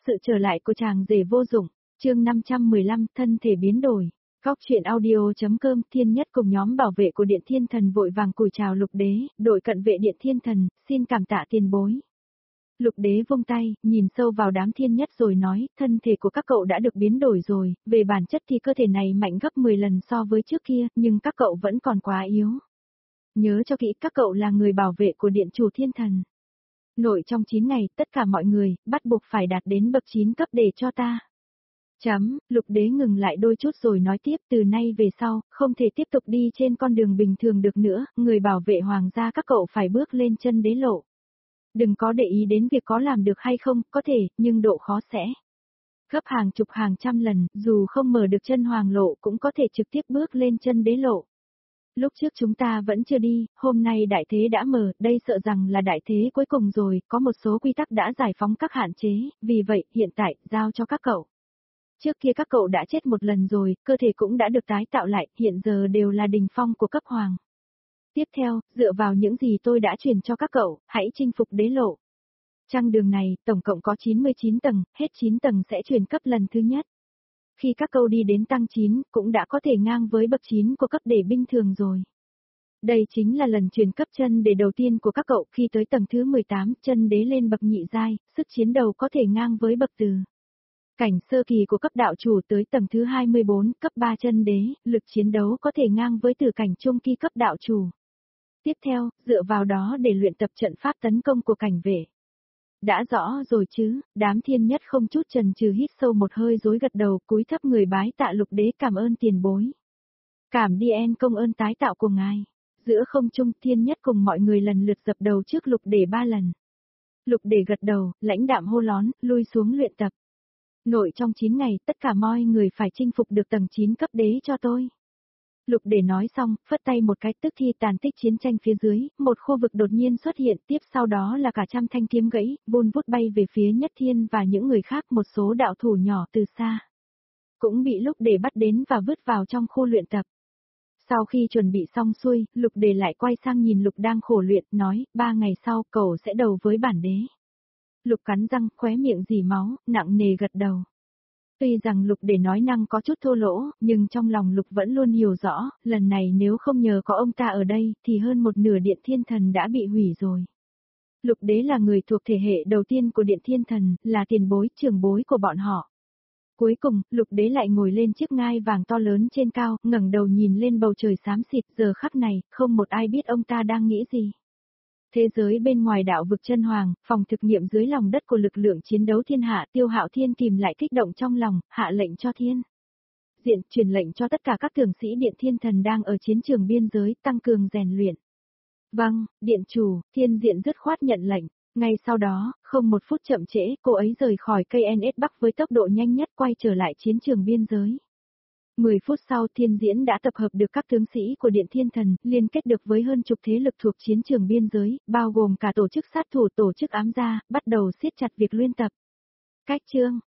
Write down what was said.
Sự trở lại của chàng rể vô dụng, chương 515, thân thể biến đổi. Góc truyện audio.com. Thiên Nhất cùng nhóm bảo vệ của Điện Thiên Thần vội vàng cúi chào Lục Đế, đội cận vệ Điện Thiên Thần, xin cảm tạ tiền bối. Lục Đế vung tay, nhìn sâu vào đám Thiên Nhất rồi nói, thân thể của các cậu đã được biến đổi rồi, về bản chất thì cơ thể này mạnh gấp 10 lần so với trước kia, nhưng các cậu vẫn còn quá yếu. Nhớ cho kỹ, các cậu là người bảo vệ của Điện Chủ Thiên Thần. Nội trong 9 ngày, tất cả mọi người, bắt buộc phải đạt đến bậc 9 cấp để cho ta. Lục Đế ngừng lại đôi chút rồi nói tiếp, từ nay về sau, không thể tiếp tục đi trên con đường bình thường được nữa, người bảo vệ hoàng gia các cậu phải bước lên chân đế lộ. Đừng có để ý đến việc có làm được hay không, có thể, nhưng độ khó sẽ gấp hàng chục hàng trăm lần, dù không mở được chân hoàng lộ cũng có thể trực tiếp bước lên chân đế lộ. Lúc trước chúng ta vẫn chưa đi, hôm nay đại thế đã mở, đây sợ rằng là đại thế cuối cùng rồi, có một số quy tắc đã giải phóng các hạn chế, vì vậy, hiện tại, giao cho các cậu. Trước kia các cậu đã chết một lần rồi, cơ thể cũng đã được tái tạo lại, hiện giờ đều là đỉnh phong của cấp hoàng. Tiếp theo, dựa vào những gì tôi đã truyền cho các cậu, hãy chinh phục đế lộ. Chặng đường này, tổng cộng có 99 tầng, hết 9 tầng sẽ truyền cấp lần thứ nhất. Khi các cậu đi đến tăng 9, cũng đã có thể ngang với bậc 9 của cấp để binh thường rồi. Đây chính là lần truyền cấp chân đế đầu tiên của các cậu, khi tới tầng thứ 18, chân đế lên bậc nhị giai, sức chiến đấu có thể ngang với bậc từ cảnh sơ kỳ của cấp đạo chủ tới tầng thứ 24, cấp 3 chân đế, lực chiến đấu có thể ngang với từ cảnh trung kỳ cấp đạo chủ. Tiếp theo, dựa vào đó để luyện tập trận pháp tấn công của cảnh vệ. Đã rõ rồi chứ, đám Thiên Nhất không chút chần chừ hít sâu một hơi rối gật đầu, cúi thấp người bái tạ Lục Đế, cảm ơn tiền bối. Cảm điên công ơn tái tạo của ngài. Giữa không trung, Thiên Nhất cùng mọi người lần lượt dập đầu trước Lục Đế 3 lần. Lục Đế gật đầu, lãnh đạm hô lón, lui xuống luyện tập. Nội trong 9 ngày, tất cả mọi người phải chinh phục được tầng 9 cấp đế cho tôi. Lục Đế nói xong, phất tay một cái, tức thì tàn tích chiến tranh phía dưới, một khu vực đột nhiên xuất hiện, tiếp sau đó là cả trăm thanh kiếm gãy, vun vút bay về phía Nhất Thiên và những người khác, một số đạo thủ nhỏ từ xa. Cũng bị Lục Đế bắt đến và vứt vào trong khu luyện tập. Sau khi chuẩn bị xong xuôi, Lục Đế lại quay sang nhìn Lục đang khổ luyện, nói, 3 ngày sau, cậu sẽ đầu với bản đế. Lục cắn răng, khóe miệng rỉ máu, nặng nề gật đầu. Tuy rằng Lục Đế nói năng có chút thô lỗ, nhưng trong lòng Lục vẫn luôn hiểu rõ, lần này nếu không nhờ có ông ta ở đây, thì hơn một nửa Điện Thiên Thần đã bị hủy rồi. Lục Đế là người thuộc thể hệ đầu tiên của Điện Thiên Thần, là tiền bối, trưởng bối của bọn họ. Cuối cùng, Lục Đế lại ngồi lên chiếc ngai vàng to lớn trên cao, ngẩng đầu nhìn lên bầu trời xám xịt, giờ khắc này, không một ai biết ông ta đang nghĩ gì. Thế giới bên ngoài đạo vực chân hoàng, phòng thực nghiệm dưới lòng đất của lực lượng chiến đấu thiên hạ, Tiêu Hạo Thiên kìm lại kích động trong lòng, hạ lệnh cho Thiên Diện, truyền lệnh cho tất cả các tướng sĩ Điện Thiên Thần đang ở chiến trường biên giới, tăng cường rèn luyện. Vâng, Điện Chủ, Thiên Diện dứt khoát nhận lệnh. Ngay sau đó, không một phút chậm trễ, cô ấy rời khỏi KNS Bắc với tốc độ nhanh nhất, quay trở lại chiến trường biên giới. 10 phút sau, Thiên Diễn đã tập hợp được các tướng sĩ của Điện Thiên Thần, liên kết được với hơn chục thế lực thuộc chiến trường biên giới, bao gồm cả tổ chức sát thủ, tổ chức ám gia, bắt đầu siết chặt việc luyện tập. Cách chương